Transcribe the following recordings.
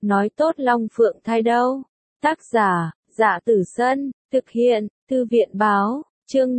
nói tốt Long Phượng thai đâu. Tác giả, Dạ Tử Sân, thực hiện, Thư viện báo, chương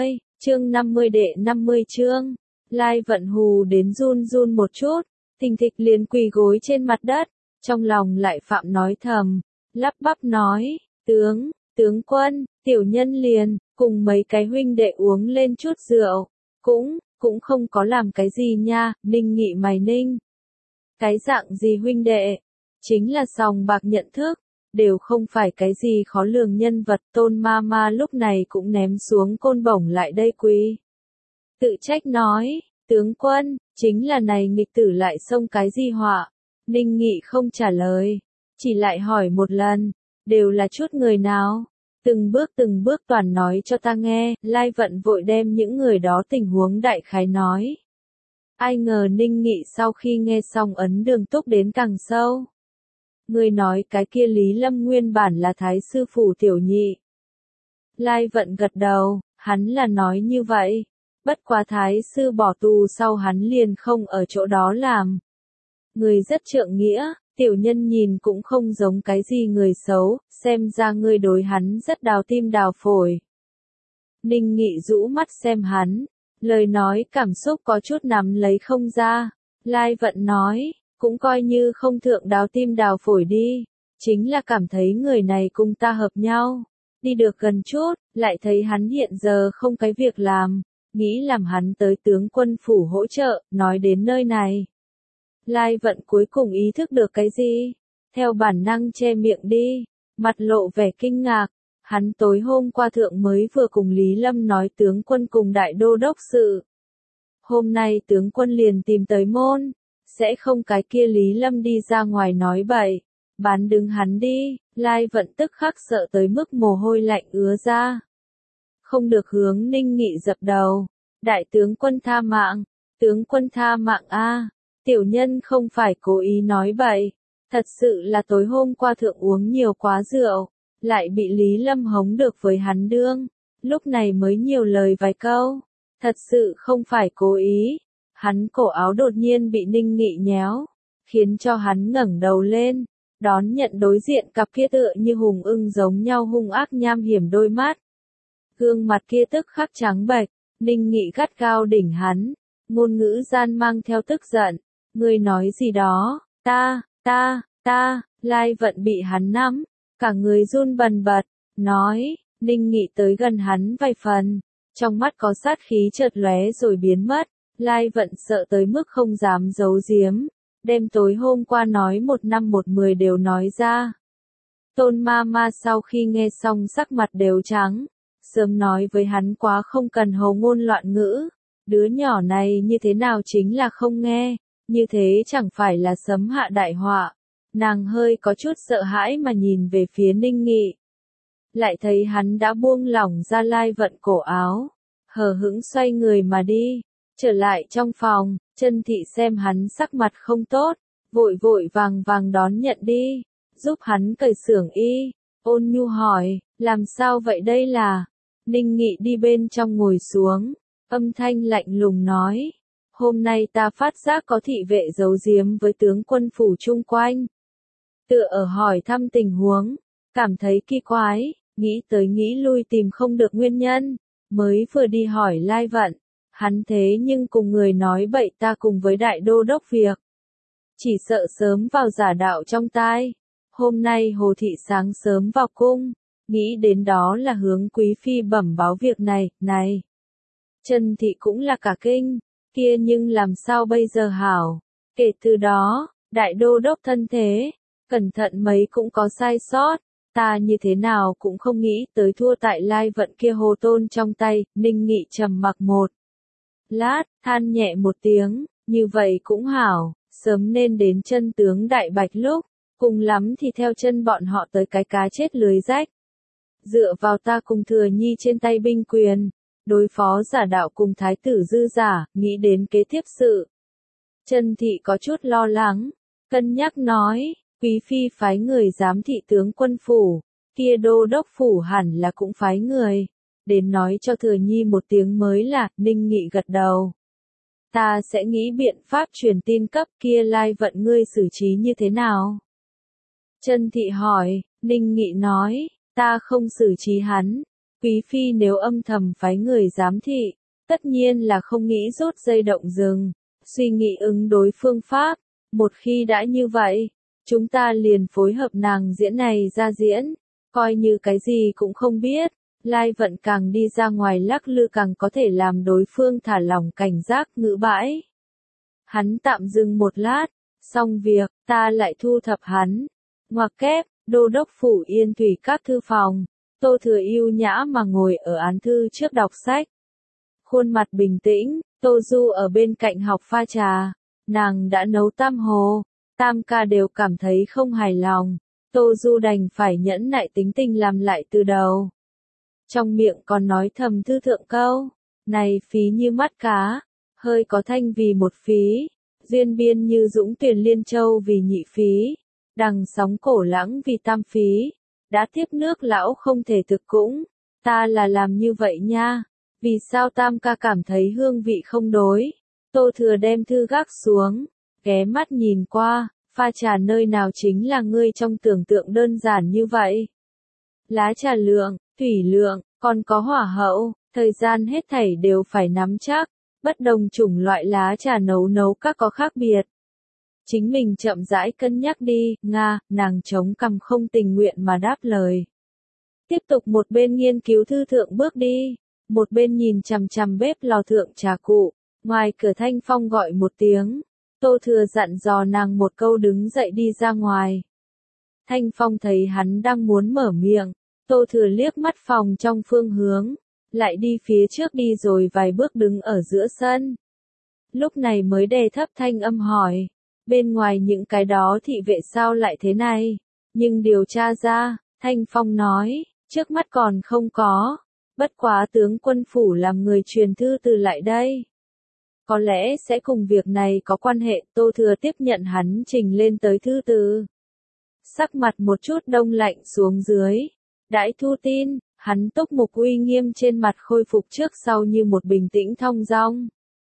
50 đệ 50 chương. Lai Vận hù đến run run một chút, thình thịch liền quỳ gối trên mặt đất, trong lòng lại phạm nói thầm, lắp bắp nói, tướng quân, tiểu nhân liền, cùng mấy cái huynh đệ uống lên chút rượu, cũng không có làm cái gì nha, Ninh Nghị mày ninh. Cái dạng gì huynh đệ? Chính là sòng bạc nhận thức, đều không phải cái gì khó lường nhân vật. Tôn ma ma lúc này cũng ném xuống côn bổng lại đây quỳ. Tự trách nói, tướng quân, chính là này nghịch tử lại xông cái gì họa. Ninh Nghị không trả lời, chỉ lại hỏi một lần, đều là chút người nào? Từng bước toàn nói cho ta nghe. Lai Vận vội đem những người đó tình huống đại khái nói. Ai ngờ Ninh Nghị sau khi nghe xong ấn đường túc đến càng sâu. Người nói cái kia Lý Lâm nguyên bản là thái sư phủ tiểu nhị. Lai Vận gật đầu, hắn là nói như vậy. Bất quá thái sư bỏ tù sau hắn liền không ở chỗ đó làm. Người rất trượng nghĩa, tiểu nhân nhìn cũng không giống cái gì người xấu, xem ra ngươi đối hắn rất đào tim đào phổi. Ninh Nghị rũ mắt xem hắn, lời nói cảm xúc có chút nắm lấy không ra. Lai Vận nói, cũng coi như không thượng đào tim đào phổi đi, chính là cảm thấy người này cùng ta hợp nhau. Đi được gần chút, lại thấy hắn hiện giờ không cái việc làm, nghĩ làm hắn tới tướng quân phủ hỗ trợ. Nói đến nơi này, Lai Vận cuối cùng ý thức được cái gì, theo bản năng che miệng đi, mặt lộ vẻ kinh ngạc. Hắn tối hôm qua thượng mới vừa cùng Lý Lâm nói tướng quân cùng đại đô đốc sự. Hôm nay tướng quân liền tìm tới môn, sẽ không cái kia Lý Lâm đi ra ngoài nói bậy, bán đứng hắn đi. Lai Vận tức khắc sợ tới mức mồ hôi lạnh ứa ra. Không được hướng Ninh Nghị dập đầu, đại tướng quân tha mạng, tướng quân tha mạng a. Tiểu nhân không phải cố ý nói bậy, thật sự là tối hôm qua thượng uống nhiều quá rượu, lại bị Lý Lâm hống được với hắn đương, lúc này mới nhiều lời vài câu, thật sự không phải cố ý. Hắn cổ áo đột nhiên bị Ninh Nghị nhéo, khiến cho hắn ngẩng đầu lên, đón nhận đối diện cặp kia tựa như hùng ưng giống nhau hung ác nham hiểm đôi mắt. Gương mặt kia tức khắc trắng bệch, Ninh Nghị gắt gao đỉnh hắn, ngôn ngữ gian mang theo tức giận. Ngươi nói gì đó, ta, Lai Vận bị hắn nắm, cả người run bần bật, nói. Ninh Nghị tới gần hắn vài phần, trong mắt có sát khí chợt lóe rồi biến mất. Lai Vận sợ tới mức không dám giấu giếm, đêm tối hôm qua nói 1 năm 1 10 đều nói ra. Tôn ma ma sau khi nghe xong sắc mặt đều trắng, sớm nói với hắn quá không cần hồ ngôn loạn ngữ, đứa nhỏ này như thế nào chính là không nghe, như thế chẳng phải là sấm hạ đại họa. Nàng hơi có chút sợ hãi mà nhìn về phía Ninh Nghị, lại thấy hắn đã buông lỏng ra Lai Vận cổ áo, hờ hững xoay người mà đi. Trở lại trong phòng, Chân Thị xem hắn sắc mặt không tốt, vội vàng đón nhận đi, giúp hắn cởi xưởng y, ôn nhu hỏi, làm sao vậy đây là? Ninh Nghị đi bên trong ngồi xuống, âm thanh lạnh lùng nói, hôm nay ta phát giác có thị vệ giấu giếm với tướng quân phủ chung quanh. Tựa ở hỏi thăm tình huống, cảm thấy kỳ quái, nghĩ tới nghĩ lui tìm không được nguyên nhân, mới vừa đi hỏi Lai Vận. Hắn thế nhưng cùng người nói bậy ta cùng với đại đô đốc việc. Chỉ sợ sớm vào giả đạo trong tai. Hôm nay Hồ Thị sáng sớm vào cung, nghĩ đến đó là hướng quý phi bẩm báo việc này. Chân Thị cũng là cả kinh, kia nhưng làm sao bây giờ hảo. Kể từ đó, đại đô đốc thân thế, cẩn thận mấy cũng có sai sót. Ta như thế nào cũng không nghĩ tới thua tại Lai Vận kia hồ tôn trong tay. Ninh Nghị trầm mặc một lát, than nhẹ một tiếng, như vậy cũng hảo, sớm nên đến chân tướng đại bạch lúc, cùng lắm thì theo chân bọn họ tới cái cá chết lưới rách. Dựa vào ta cùng Thừa Nhi trên tay binh quyền, đối phó giả đạo cùng thái tử dư giả, nghĩ đến kế tiếp sự. Chân Thị có chút lo lắng, cân nhắc nói, quý phi phái người giám thị tướng quân phủ, kia đô đốc phủ hẳn là cũng phái người. Đến nói cho Thừa Nhi một tiếng mới là. Ninh Nghị gật đầu. Ta sẽ nghĩ biện pháp truyền tin cấp kia Lai Vận ngươi xử trí như thế nào? Chân Thị hỏi, Ninh Nghị nói, ta không xử trí hắn. Quý phi nếu âm thầm phái người giám thị, tất nhiên là không nghĩ rút dây động rừng, suy nghĩ ứng đối phương pháp. Một khi đã như vậy, chúng ta liền phối hợp nàng diễn này ra diễn, coi như cái gì cũng không biết. Lai Vận càng đi ra ngoài lắc lư càng có thể làm đối phương thả lỏng cảnh giác ngữ bãi. Hắn tạm dừng một lát, xong việc, ta lại thu thập hắn. Ngoặc kép, đô đốc phủ Yên Thủy các thư phòng, Tô Thừa ưu nhã mà ngồi ở án thư trước đọc sách. Khuôn mặt bình tĩnh, Tô Du ở bên cạnh học pha trà, nàng đã nấu tam hồ, tam ca đều cảm thấy không hài lòng, Tô Du đành phải nhẫn nại tính tình làm lại từ đầu. Trong miệng còn nói thầm thư thượng câu, này phí như mắt cá, hơi có thanh vì một phí, duyên biên như dũng tuyển liên châu vì nhị phí, đằng sóng cổ lãng vì tam phí, đã tiếp nước lão không thể thực cũng, ta là làm như vậy nha, vì sao tam ca cảm thấy hương vị không đối. Tô Thừa đem thư gác xuống, ghé mắt nhìn qua, pha trà nơi nào chính là ngươi trong tưởng tượng đơn giản như vậy. Lá trà lượng, thủy lượng, còn có hỏa hậu, thời gian hết thảy đều phải nắm chắc, bất đồng chủng loại lá trà nấu các có khác biệt. Chính mình chậm rãi cân nhắc đi, Nga, nàng chống cằm không tình nguyện mà đáp lời. Tiếp tục một bên nghiên cứu thư thượng bước đi, một bên nhìn chằm chằm bếp lò thượng trà cụ, ngoài cửa Thanh Phong gọi một tiếng, Tô Thừa dặn dò nàng một câu đứng dậy đi ra ngoài. Thanh Phong thấy hắn đang muốn mở miệng, Tô Thừa liếc mắt phòng trong phương hướng, lại đi phía trước đi rồi vài bước đứng ở giữa sân. Lúc này mới đè thấp thanh âm hỏi, bên ngoài những cái đó thị vệ sao lại thế này, nhưng điều tra ra, Thanh Phong nói, trước mắt còn không có, bất quá tướng quân phủ làm người truyền thư từ lại đây. Có lẽ sẽ cùng việc này có quan hệ. Tô Thừa tiếp nhận hắn trình lên tới thư từ. Sắc mặt một chút đông lạnh xuống dưới. Đãi thu tin, hắn túc mục uy nghiêm trên mặt khôi phục trước sau như một bình tĩnh thong dong.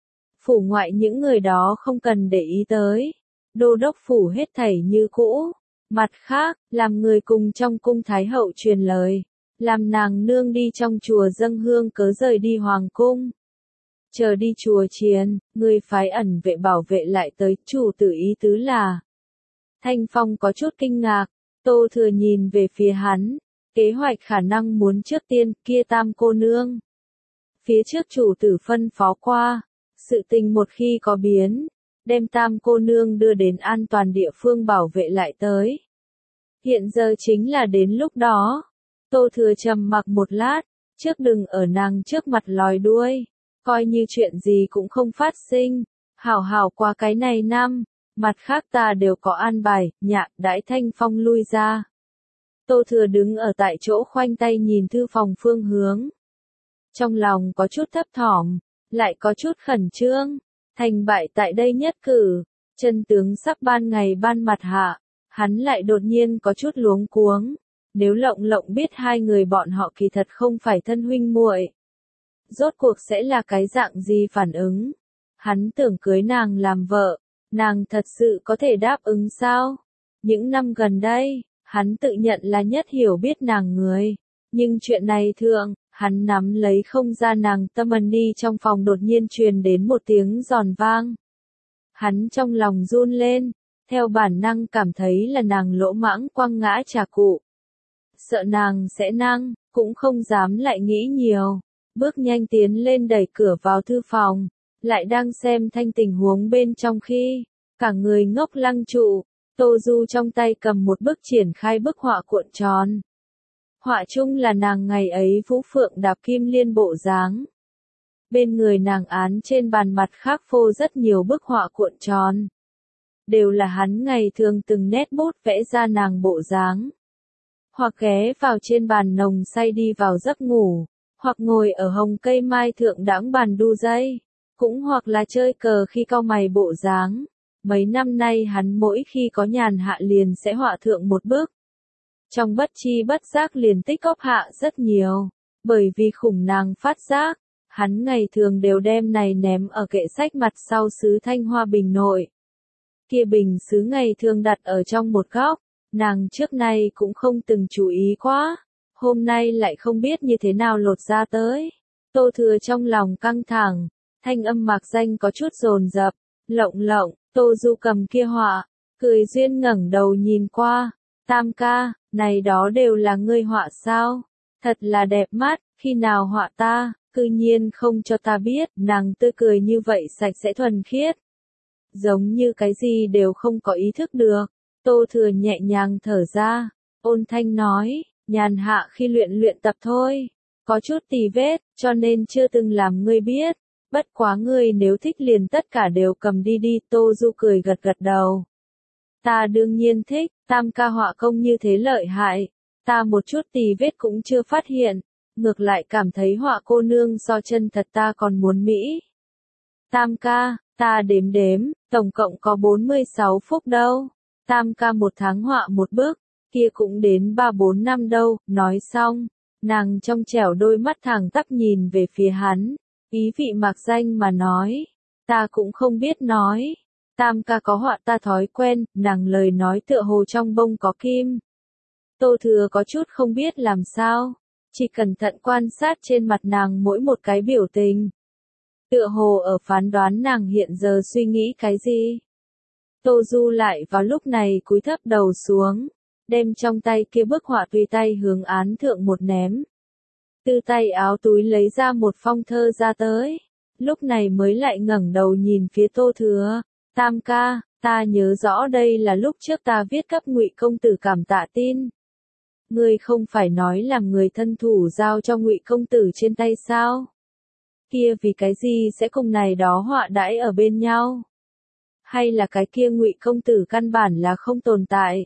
Phủ ngoại những người đó không cần để ý tới. Đô đốc phủ hết thảy như cũ. Mặt khác, làm người cùng trong cung Thái hậu truyền lời. Làm nàng nương đi trong chùa dâng hương cớ rời đi hoàng cung. Chờ đi chùa chiền, người phái ẩn vệ bảo vệ lại tới, chủ tử ý tứ là. Thanh Phong có chút kinh ngạc, Tô Thừa nhìn về phía hắn, kế hoạch khả năng muốn trước tiên, kia tam cô nương. Phía trước chủ tử phân phó qua, sự tình một khi có biến, đem tam cô nương đưa đến an toàn địa phương bảo vệ lại tới. Hiện giờ chính là đến lúc đó. Tô Thừa trầm mặc một lát, trước đừng ở nàng trước mặt lòi đuôi, coi như chuyện gì cũng không phát sinh, hảo hảo qua cái này năm, mặt khác ta đều có an bài, nhạ, đãi Thanh Phong lui ra. Tô Thừa đứng ở tại chỗ khoanh tay nhìn thư phòng phương hướng. Trong lòng có chút thấp thỏm, lại có chút khẩn trương, thành bại tại đây nhất cử, chân tướng sắp ban ngày ban mặt hạ, hắn lại đột nhiên có chút luống cuống. Nếu Lộng Lộng biết hai người bọn họ kỳ thật không phải thân huynh muội, rốt cuộc sẽ là cái dạng gì phản ứng? Hắn tưởng cưới nàng làm vợ, nàng thật sự có thể đáp ứng sao? Những năm gần đây, hắn tự nhận là nhất hiểu biết nàng người, nhưng chuyện này thượng, hắn nắm lấy không ra nàng tâm ân đi trong phòng đột nhiên truyền đến một tiếng giòn vang. Hắn trong lòng run lên, theo bản năng cảm thấy là nàng lỗ mãng quăng ngã trà cụ. Sợ nàng sẽ năng, cũng không dám lại nghĩ nhiều, bước nhanh tiến lên đẩy cửa vào thư phòng, lại đang xem thanh tình huống bên trong khi, cả người ngốc lăng trụ, Tô Du trong tay cầm một bức triển khai bức họa cuộn tròn. Họa chung là nàng ngày ấy vũ phượng đạp kim liên bộ dáng. Bên người nàng án trên bàn mặt khác phô rất nhiều bức họa cuộn tròn. Đều là hắn ngày thường từng nét bút vẽ ra nàng bộ dáng. Hoặc ghé vào trên bàn nồng say đi vào giấc ngủ, hoặc ngồi ở hồng cây mai thượng đãng bàn đu dây, cũng hoặc là chơi cờ khi cau mày bộ dáng. Mấy năm nay hắn mỗi khi có nhàn hạ liền sẽ họa thượng một bức. Trong bất chi bất giác liền tích góp hạ rất nhiều, bởi vì khủng nàng phát giác, hắn ngày thường đều đem này ném ở kệ sách mặt sau sứ thanh hoa bình nội. Kia bình sứ ngày thường đặt ở trong một góc, Nàng trước nay cũng không từng chú ý quá, hôm nay lại không biết như thế nào lột ra tới. Tô Thừa trong lòng căng thẳng, thanh âm Mạc Danh có chút dồn dập, lộng lộng, Tô Du cầm kia họa, cười duyên ngẩng đầu nhìn qua, Tam ca, này đó đều là ngươi họa sao? Thật là đẹp mắt, khi nào họa ta, cư nhiên không cho ta biết, nàng tươi cười như vậy sạch sẽ thuần khiết. Giống như cái gì đều không có ý thức được, Tô Thừa nhẹ nhàng thở ra, ôn thanh nói, nhàn hạ khi luyện luyện tập thôi, có chút tì vết, cho nên chưa từng làm ngươi biết, bất quá ngươi nếu thích liền tất cả đều cầm đi đi, Tô Du cười gật gật đầu. Ta đương nhiên thích, Tam ca họa công như thế lợi hại, ta một chút tì vết cũng chưa phát hiện, ngược lại cảm thấy họa cô nương so chân thật ta còn muốn mỹ. Tam ca, ta đếm đếm, tổng cộng có 46 phúc đâu, Tam ca một tháng họa một bức, kia cũng đến 3-4 năm đâu, nói xong, nàng trong trẻo đôi mắt thẳng tắp nhìn về phía hắn, ý vị Mạc Danh mà nói, ta cũng không biết nói. Tam ca có họa ta thói quen, nàng lời nói tựa hồ trong bông có kim. Tô Thừa có chút không biết làm sao, chỉ cẩn thận quan sát trên mặt nàng mỗi một cái biểu tình. Tựa hồ ở phán đoán nàng hiện giờ suy nghĩ cái gì. Tô Du lại vào lúc này cúi thấp đầu xuống, đem trong tay kia bức họa tùy tay hướng án thượng một ném. Từ tay áo túi lấy ra một phong thơ ra tới, lúc này mới lại ngẩng đầu nhìn phía Tô Thừa. Tam ca, ta nhớ rõ đây là lúc trước ta viết cấp Ngụy công tử cảm tạ tin. Ngươi không phải nói làm người thân thủ giao cho Ngụy công tử trên tay sao? Kia vì cái gì sẽ cùng này đó họa đãi ở bên nhau? Hay là cái kia Ngụy công tử căn bản là không tồn tại?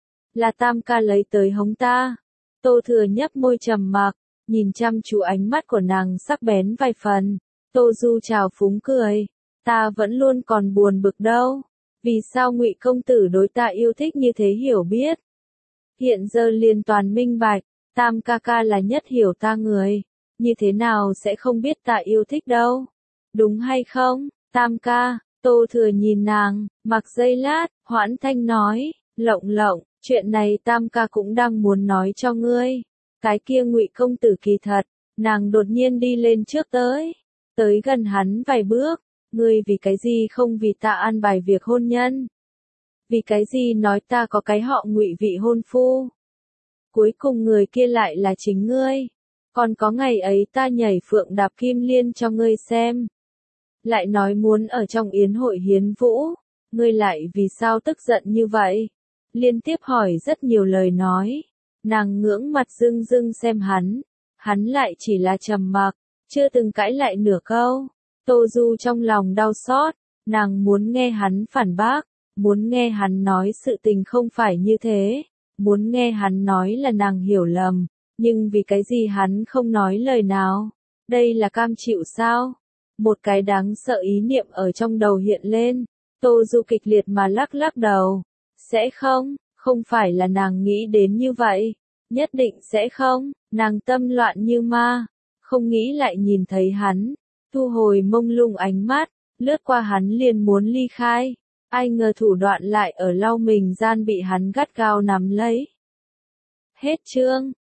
Là Tam ca lấy tới hống ta? Tô Thừa nhấp môi trầm mặc, nhìn chăm chú ánh mắt của nàng sắc bén vài phần. Tô Du trào phúng cười. Ta vẫn luôn còn buồn bực đâu, vì sao Ngụy công tử đối ta yêu thích như thế hiểu biết. Hiện giờ liền toàn minh bạch, Tam ca ca là nhất hiểu ta người, như thế nào sẽ không biết ta yêu thích đâu. Đúng hay không, Tam ca? Tô Thừa nhìn nàng, mặc giây lát, hoãn thanh nói, lộng lộng, chuyện này Tam ca cũng đang muốn nói cho ngươi. Cái kia Ngụy công tử kỳ thật, nàng đột nhiên đi lên trước tới gần hắn vài bước. Ngươi vì cái gì không vì ta an bài việc hôn nhân? Vì cái gì nói ta có cái họ Ngụy vị hôn phu? Cuối cùng người kia lại là chính ngươi. Còn có ngày ấy ta nhảy phượng đạp kim liên cho ngươi xem. Lại nói muốn ở trong yến hội hiến vũ. Ngươi lại vì sao tức giận như vậy? Liên tiếp hỏi rất nhiều lời nói. Nàng ngưỡng mặt rưng rưng xem hắn. Hắn lại chỉ là trầm mặc, chưa từng cãi lại nửa câu. Tô Du trong lòng đau xót, nàng muốn nghe hắn phản bác, muốn nghe hắn nói sự tình không phải như thế, muốn nghe hắn nói là nàng hiểu lầm, nhưng vì cái gì hắn không nói lời nào, đây là cam chịu sao? Một cái đáng sợ ý niệm ở trong đầu hiện lên, Tô Du kịch liệt mà lắc lắc đầu, sẽ không, không phải là nàng nghĩ đến như vậy, nhất định sẽ không, nàng tâm loạn như ma, không nghĩ lại nhìn thấy hắn. Thu hồi mông lung ánh mắt, lướt qua hắn liền muốn ly khai, ai ngờ thủ đoạn lại ở lau mình gian bị hắn gắt gao nắm lấy. Hết chương.